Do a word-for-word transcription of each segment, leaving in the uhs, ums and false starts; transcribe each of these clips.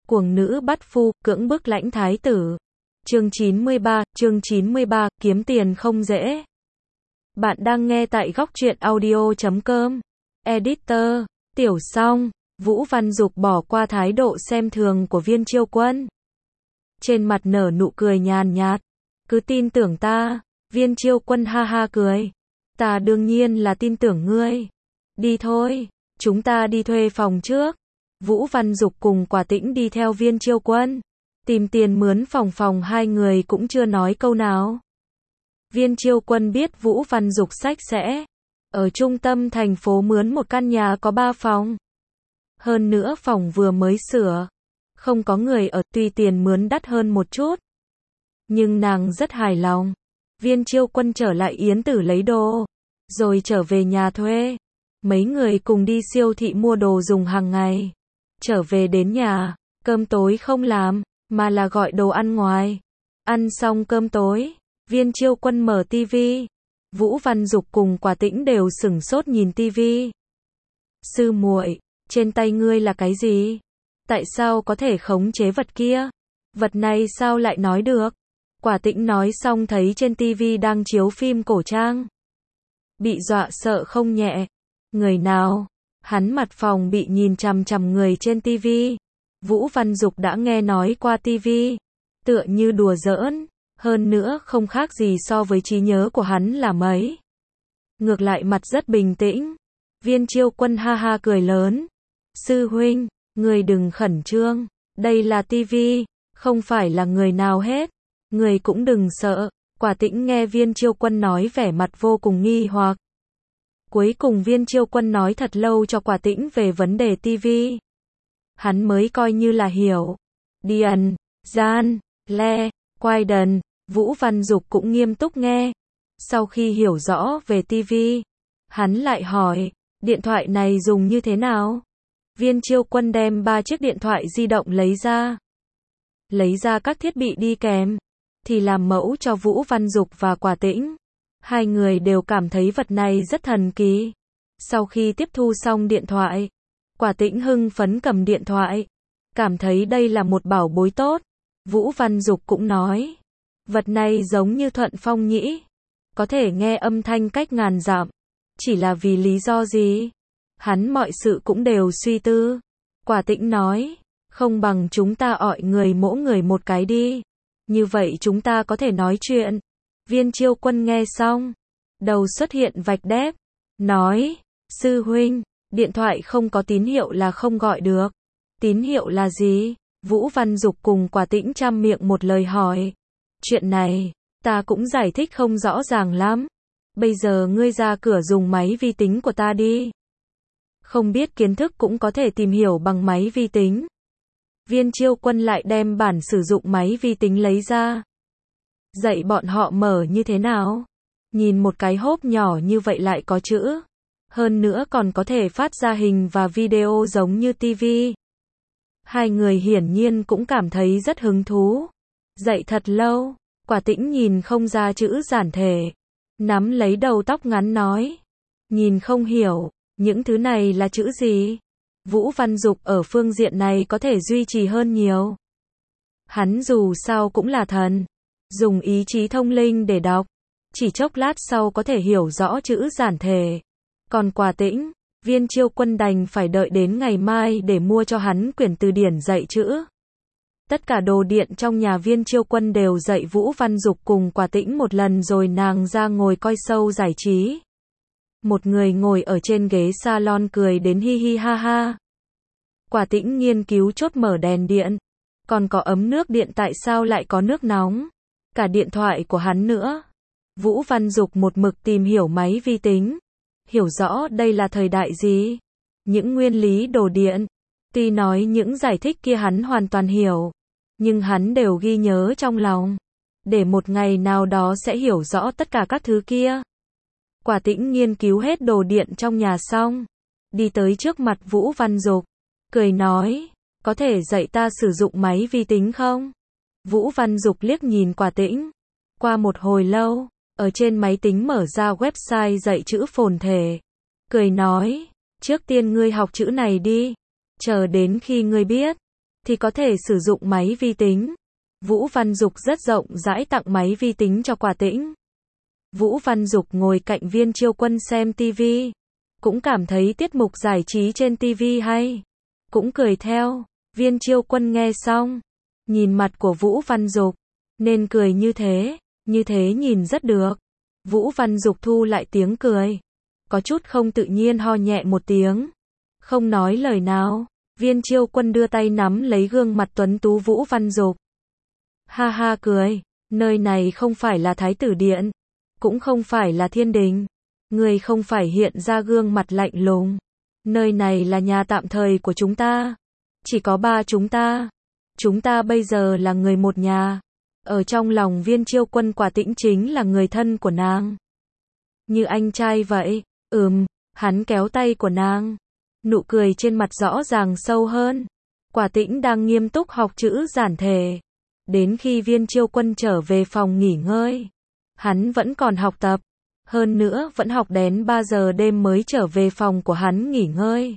Cuồng nữ bắt phu, cưỡng bức lãnh thái tử. Chương chín mươi ba, chương chín mươi ba, kiếm tiền không dễ. Bạn đang nghe tại góc truyện audio chấm com. Editor, Tiểu Song. Vũ Văn Dục bỏ qua thái độ xem thường của Viên Chiêu Quân. Trên mặt nở nụ cười nhàn nhạt. Cứ tin tưởng ta. Viên Chiêu Quân ha ha cười. Ta đương nhiên là tin tưởng ngươi. Đi thôi, chúng ta đi thuê phòng trước. Vũ Văn Dục cùng Quả Tĩnh đi theo Viên Chiêu Quân. Tìm tiền mướn phòng phòng hai người cũng chưa nói câu nào. Viên Chiêu Quân biết Vũ Văn Dục xách sẽ ở trung tâm thành phố mướn một căn nhà có ba phòng. Hơn nữa phòng vừa mới sửa. Không có người ở, tuy tiền mướn đắt hơn một chút. Nhưng nàng rất hài lòng. Viên Chiêu Quân trở lại Yến Tử lấy đồ. Rồi trở về nhà thuê. Mấy người cùng đi siêu thị mua đồ dùng hàng ngày. Trở về đến nhà, cơm tối không làm, mà là gọi đồ ăn ngoài. Ăn xong cơm tối, Viên Chiêu Quân mở tivi. Vũ Văn Dục cùng Quả Tĩnh đều sửng sốt nhìn tivi. Sư muội, trên tay ngươi là cái gì? Tại sao có thể khống chế vật kia? Vật này sao lại nói được? Quả Tĩnh nói xong thấy trên tivi đang chiếu phim cổ trang. Bị dọa sợ không nhẹ. Người nào? Hắn mặt phòng bị nhìn chằm chằm người trên tivi. Vũ Văn Dục đã nghe nói qua tivi. Tựa như đùa giỡn. Hơn nữa không khác gì so với trí nhớ của hắn là mấy. Ngược lại mặt rất bình tĩnh. Viên Chiêu Quân ha ha cười lớn. Sư huynh, người đừng khẩn trương. Đây là tivi, không phải là người nào hết. Người cũng đừng sợ. Quả Tĩnh nghe Viên Chiêu Quân nói vẻ mặt vô cùng nghi hoặc. Cuối cùng Viên Chiêu Quân nói thật lâu cho Quả Tĩnh về vấn đề tivi. Hắn mới coi như là hiểu. Điền, Gian, Le, Quai Đần, Vũ Văn Dục cũng nghiêm túc nghe. Sau khi hiểu rõ về tivi, hắn lại hỏi, điện thoại này dùng như thế nào? Viên Chiêu Quân đem ba chiếc điện thoại di động lấy ra. Lấy ra các thiết bị đi kèm, thì làm mẫu cho Vũ Văn Dục và Quả Tĩnh. Hai người đều cảm thấy vật này rất thần kỳ. Sau khi tiếp thu xong điện thoại, Quả Tĩnh hưng phấn cầm điện thoại. Cảm thấy đây là một bảo bối tốt. Vũ Văn Dục cũng nói. Vật này giống như thuận phong nhĩ. Có thể nghe âm thanh cách ngàn dặm. Chỉ là vì lý do gì? Hắn mọi sự cũng đều suy tư. Quả Tĩnh nói. Không bằng chúng ta gọi người mỗi người một cái đi. Như vậy chúng ta có thể nói chuyện. Viên Chiêu Quân nghe xong. Đầu xuất hiện vạch đép. Nói. Sư huynh, điện thoại không có tín hiệu là không gọi được. Tín hiệu là gì? Vũ Văn Dục cùng Quả Tĩnh trăm miệng một lời hỏi. Chuyện này, ta cũng giải thích không rõ ràng lắm. Bây giờ ngươi ra cửa dùng máy vi tính của ta đi. Không biết kiến thức cũng có thể tìm hiểu bằng máy vi tính. Viên Chiêu Quân lại đem bản sử dụng máy vi tính lấy ra. Dạy bọn họ mở như thế nào? Nhìn một cái hộp nhỏ như vậy lại có chữ. Hơn nữa còn có thể phát ra hình và video giống như tivi. Hai người hiển nhiên cũng cảm thấy rất hứng thú. Dạy thật lâu, Quả Tĩnh nhìn không ra chữ giản thể. Nắm lấy đầu tóc ngắn nói. Nhìn không hiểu, những thứ này là chữ gì? Vũ Văn Dục ở phương diện này có thể duy trì hơn nhiều. Hắn dù sao cũng là thần. Dùng ý chí thông linh để đọc. Chỉ chốc lát sau có thể hiểu rõ chữ giản thể. Còn Quả Tĩnh, Viên Chiêu Quân đành phải đợi đến ngày mai để mua cho hắn quyển từ điển dạy chữ. Tất cả đồ điện trong nhà Viên Chiêu Quân đều dạy Vũ Văn Dục cùng Quả Tĩnh một lần rồi nàng ra ngồi coi show giải trí. Một người ngồi ở trên ghế salon cười đến hi hi ha ha. Quả Tĩnh nghiên cứu chốt mở đèn điện. Còn có ấm nước điện tại sao lại có nước nóng? Cả điện thoại của hắn nữa. Vũ Văn Dục một mực tìm hiểu máy vi tính. Hiểu rõ đây là thời đại gì. Những nguyên lý đồ điện. Tuy nói những giải thích kia hắn hoàn toàn hiểu. Nhưng hắn đều ghi nhớ trong lòng. Để một ngày nào đó sẽ hiểu rõ tất cả các thứ kia. Quả Tĩnh nghiên cứu hết đồ điện trong nhà xong. Đi tới trước mặt Vũ Văn Dục. Cười nói. Có thể dạy ta sử dụng máy vi tính không? Vũ Văn Dục liếc nhìn Quả Tĩnh. Qua một hồi lâu, ở trên máy tính mở ra website dạy chữ phồn thể. Cười nói. Trước tiên ngươi học chữ này đi. Chờ đến khi ngươi biết. thì có thể sử dụng máy vi tính. Vũ Văn Dục rất rộng rãi tặng máy vi tính cho Quả Tĩnh. Vũ Văn Dục ngồi cạnh Viên Chiêu Quân xem tivi, cũng cảm thấy tiết mục giải trí trên tivi hay, cũng cười theo. Viên Chiêu Quân nghe xong, nhìn mặt của Vũ Văn Dục, nên cười như thế, như thế nhìn rất được. Vũ Văn Dục thu lại tiếng cười, có chút không tự nhiên ho nhẹ một tiếng, không nói lời nào. Viên Chiêu Quân đưa tay nắm lấy gương mặt tuấn tú Vũ Văn Dục. Ha ha cười, nơi này không phải là Thái tử điện, cũng không phải là thiên đình. Người không phải hiện ra gương mặt lạnh lùng. Nơi này là nhà tạm thời của chúng ta. Chỉ có ba chúng ta. Chúng ta bây giờ là người một nhà. Ở trong lòng Viên Chiêu Quân Quả Tĩnh chính là người thân của nàng. Như anh trai vậy. Ừm, hắn kéo tay của nàng. Nụ cười trên mặt rõ ràng sâu hơn. Quả Tĩnh đang nghiêm túc học chữ giản thể. Đến khi Viên Chiêu Quân trở về phòng nghỉ ngơi, hắn vẫn còn học tập. Hơn nữa vẫn học đến ba giờ đêm mới trở về phòng của hắn nghỉ ngơi.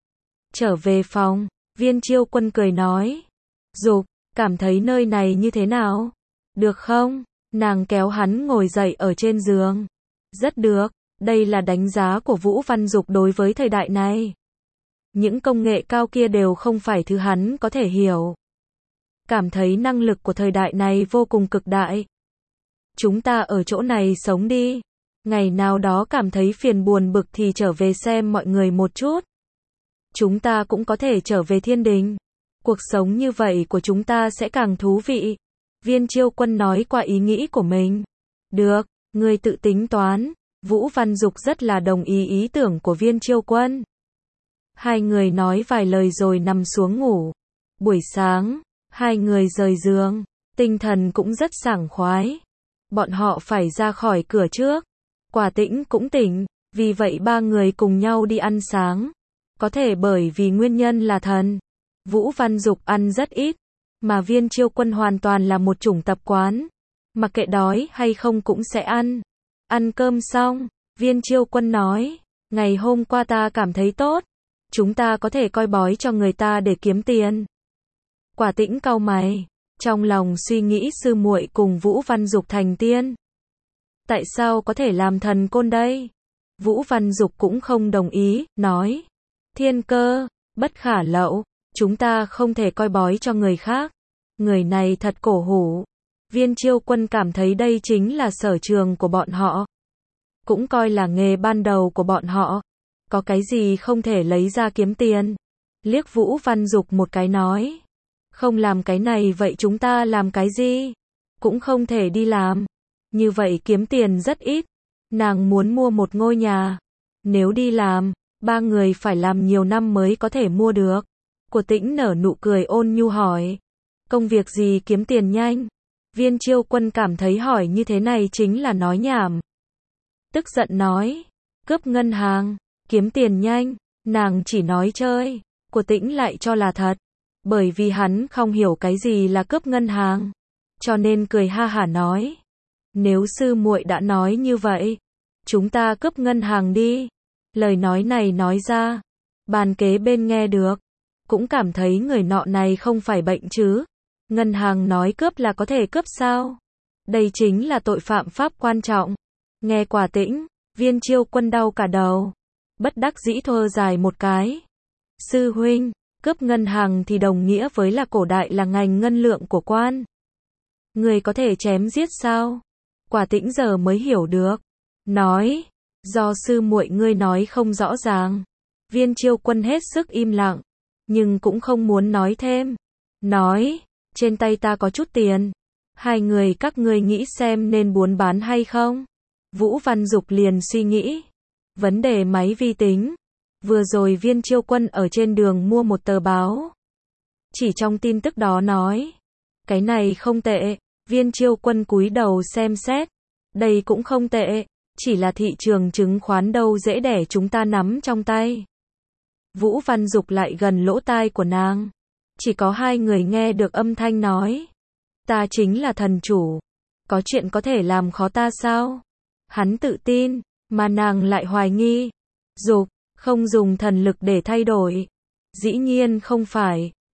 Trở về phòng, Viên Chiêu Quân cười nói. Dục, cảm thấy nơi này như thế nào? Được không? Nàng kéo hắn ngồi dậy ở trên giường. Rất được, đây là đánh giá của Vũ Văn Dục đối với thời đại này. Những công nghệ cao kia đều không phải thứ hắn có thể hiểu. Cảm thấy năng lực của thời đại này vô cùng cực đại. Chúng ta ở chỗ này sống đi. Ngày nào đó cảm thấy phiền buồn bực thì trở về xem mọi người một chút. Chúng ta cũng có thể trở về thiên đình. Cuộc sống như vậy của chúng ta sẽ càng thú vị. Viên Chiêu Quân nói qua ý nghĩ của mình. Được, ngươi tự tính toán. Vũ Văn Dục rất là đồng ý ý tưởng của Viên Chiêu Quân. Hai người nói vài lời rồi nằm xuống ngủ. Buổi sáng, hai người rời giường, tinh thần cũng rất sảng khoái. Bọn họ phải ra khỏi cửa trước. Quả Tĩnh cũng tỉnh, vì vậy ba người cùng nhau đi ăn sáng. Có thể bởi vì nguyên nhân là thần. Vũ Văn Dục ăn rất ít, mà Viên Chiêu Quân hoàn toàn là một chủng tập quán. Mặc kệ đói hay không cũng sẽ ăn. Ăn cơm xong, Viên Chiêu Quân nói, ngày hôm qua ta cảm thấy tốt. Chúng ta có thể coi bói cho người ta để kiếm tiền. Quả Tĩnh cau mày, trong lòng suy nghĩ sư muội cùng Vũ Văn Dục thành tiên. Tại sao có thể làm thần côn đây? Vũ Văn Dục cũng không đồng ý, nói. Thiên cơ, bất khả lậu, chúng ta không thể coi bói cho người khác. Người này thật cổ hủ. Viên Chiêu Quân cảm thấy đây chính là sở trường của bọn họ. Cũng coi là nghề ban đầu của bọn họ. Có cái gì không thể lấy ra kiếm tiền? Liếc Vũ Văn Dục một cái nói. Không làm cái này vậy chúng ta làm cái gì? Cũng không thể đi làm. Như vậy kiếm tiền rất ít. Nàng muốn mua một ngôi nhà. Nếu đi làm, ba người phải làm nhiều năm mới có thể mua được. Của Tĩnh nở nụ cười ôn nhu hỏi. Công việc gì kiếm tiền nhanh? Viên Chiêu Quân cảm thấy hỏi như thế này chính là nói nhảm. Tức giận nói. Cướp ngân hàng, kiếm tiền nhanh. Nàng chỉ nói chơi. Của Tĩnh lại cho là thật. Bởi vì hắn không hiểu cái gì là cướp ngân hàng. Cho nên cười ha hả nói. Nếu sư muội đã nói như vậy, chúng ta cướp ngân hàng đi. Lời nói này nói ra, bàn kế bên nghe được, cũng cảm thấy người nọ này không phải bệnh chứ. Ngân hàng nói cướp là có thể cướp sao? Đây chính là tội phạm pháp quan trọng. Nghe Quả Tĩnh, Viên Chiêu Quân đau cả đầu. Bất đắc dĩ thở dài một cái. Sư huynh, cướp ngân hàng thì đồng nghĩa với là cổ đại là ngành ngân lượng của quan. Người có thể chém giết sao? Quả Tĩnh giờ mới hiểu được. Nói, do sư muội ngươi nói không rõ ràng. Viên Chiêu Quân hết sức im lặng, nhưng cũng không muốn nói thêm. Nói, trên tay ta có chút tiền. Hai người các ngươi nghĩ xem nên buôn bán hay không? Vũ Văn Dục liền suy nghĩ. Vấn đề máy vi tính. Vừa rồi Viên Chiêu Quân ở trên đường mua một tờ báo. Chỉ trong tin tức đó nói. Cái này không tệ. Viên Chiêu Quân cúi đầu xem xét. Đây cũng không tệ. Chỉ là thị trường chứng khoán đâu dễ để chúng ta nắm trong tay. Vũ Văn Dục lại gần lỗ tai của nàng. Chỉ có hai người nghe được âm thanh nói. Ta chính là thần chủ. Có chuyện có thể làm khó ta sao? Hắn tự tin, mà nàng lại hoài nghi. Dục, không dùng thần lực để thay đổi. Dĩ nhiên không phải.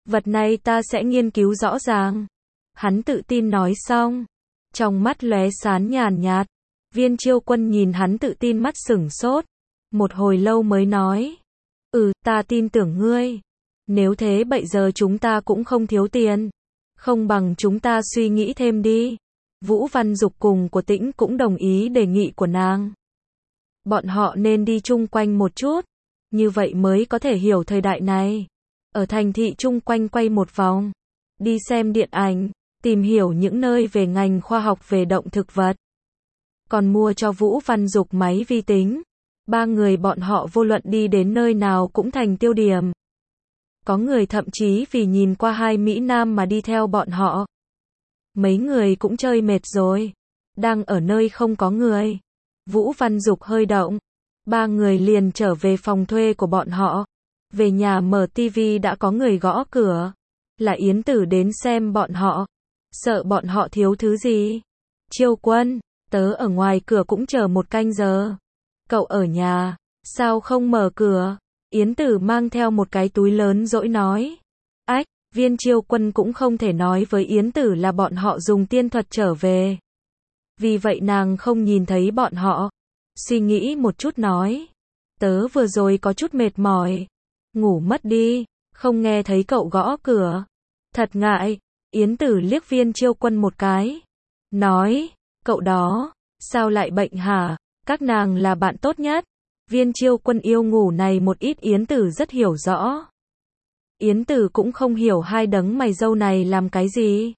Vật này ta sẽ nghiên cứu rõ ràng. Hắn tự tin nói xong. Trong mắt lóe sáng nhàn nhạt. Viên Chiêu Quân nhìn hắn tự tin mắt sửng sốt. Một hồi lâu mới nói. Ừ, ta tin tưởng ngươi. Nếu thế bây giờ chúng ta cũng không thiếu tiền. Không bằng chúng ta suy nghĩ thêm đi. Vũ Văn Dục cùng của Tĩnh cũng đồng ý đề nghị của nàng. Bọn họ nên đi chung quanh một chút. Như vậy mới có thể hiểu thời đại này. Ở thành thị chung quanh quay một vòng. Đi xem điện ảnh. Tìm hiểu những nơi về ngành khoa học về động thực vật. Còn mua cho Vũ Văn Dục máy vi tính. Ba người bọn họ vô luận đi đến nơi nào cũng thành tiêu điểm. Có người thậm chí vì nhìn qua hai Mỹ Nam mà đi theo bọn họ. Mấy người cũng chơi mệt rồi. Đang ở nơi không có người. Vũ Văn Dục hơi động. Ba người liền trở về phòng thuê của bọn họ. Về nhà mở tivi đã có người gõ cửa. Là Yến Tử đến xem bọn họ. Sợ bọn họ thiếu thứ gì. Chiêu Quân, tớ ở ngoài cửa cũng chờ một canh giờ. Cậu ở nhà, sao không mở cửa? Yến Tử mang theo một cái túi lớn dỗi nói. Ách, Viên Chiêu Quân cũng không thể nói với Yến Tử là bọn họ dùng tiên thuật trở về. Vì vậy nàng không nhìn thấy bọn họ. Suy nghĩ một chút nói. Tớ vừa rồi có chút mệt mỏi. Ngủ mất đi, không nghe thấy cậu gõ cửa. Thật ngại. Yến Tử liếc Viên Chiêu Quân một cái. Nói, cậu đó, sao lại bệnh hả? Các nàng là bạn tốt nhất. Viên Chiêu Quân yêu ngủ này một ít Yến Tử rất hiểu rõ. Yến Tử cũng không hiểu hai đấng mày râu này làm cái gì.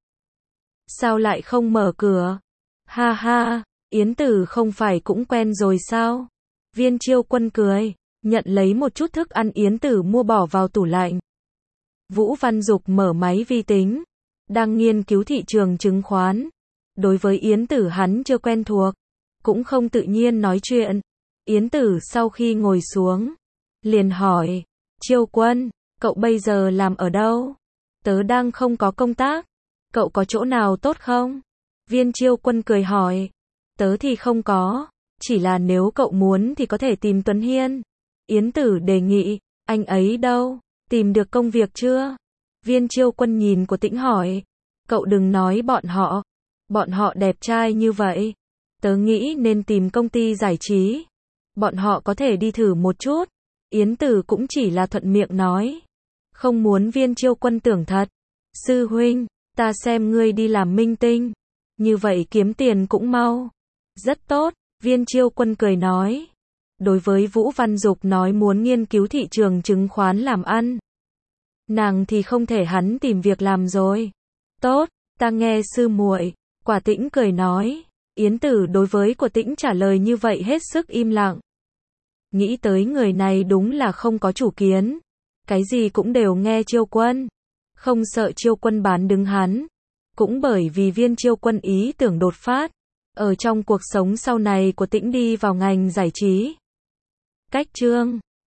Sao lại không mở cửa? Ha ha, Yến Tử không phải cũng quen rồi sao? Viên Chiêu Quân cười, nhận lấy một chút thức ăn Yến Tử mua bỏ vào tủ lạnh. Vũ Văn Dục mở máy vi tính, đang nghiên cứu thị trường chứng khoán. Đối với Yến Tử hắn chưa quen thuộc, cũng không tự nhiên nói chuyện. Yến Tử sau khi ngồi xuống, liền hỏi, Chiêu Quân, cậu bây giờ làm ở đâu? Tớ đang không có công tác, cậu có chỗ nào tốt không? Viên Chiêu Quân cười hỏi, tớ thì không có, chỉ là nếu cậu muốn thì có thể tìm Tuấn Hiên. Yến Tử đề nghị, anh ấy đâu? Tìm được công việc chưa? Viên Chiêu Quân nhìn của Tĩnh hỏi, cậu đừng nói bọn họ, bọn họ đẹp trai như vậy. Tớ nghĩ nên tìm công ty giải trí. Bọn họ có thể đi thử một chút. Yến Tử cũng chỉ là thuận miệng nói. Không muốn Viên Chiêu Quân tưởng thật. Sư huynh, ta xem ngươi đi làm minh tinh. Như vậy kiếm tiền cũng mau. Rất tốt, Viên Chiêu Quân cười nói. Đối với Vũ Văn Dục nói muốn nghiên cứu thị trường chứng khoán làm ăn. Nàng thì không thể hắn tìm việc làm rồi. Tốt, ta nghe sư muội. Quả Tĩnh cười nói. Yến Tử đối với của Tĩnh trả lời như vậy hết sức im lặng. Nghĩ tới người này đúng là không có chủ kiến. Cái gì cũng đều nghe Chiêu Quân. Không sợ Chiêu Quân bán đứng hắn. Cũng bởi vì Viên Chiêu Quân ý tưởng đột phát. Ở trong cuộc sống sau này của Tĩnh đi vào ngành giải trí. Cách chương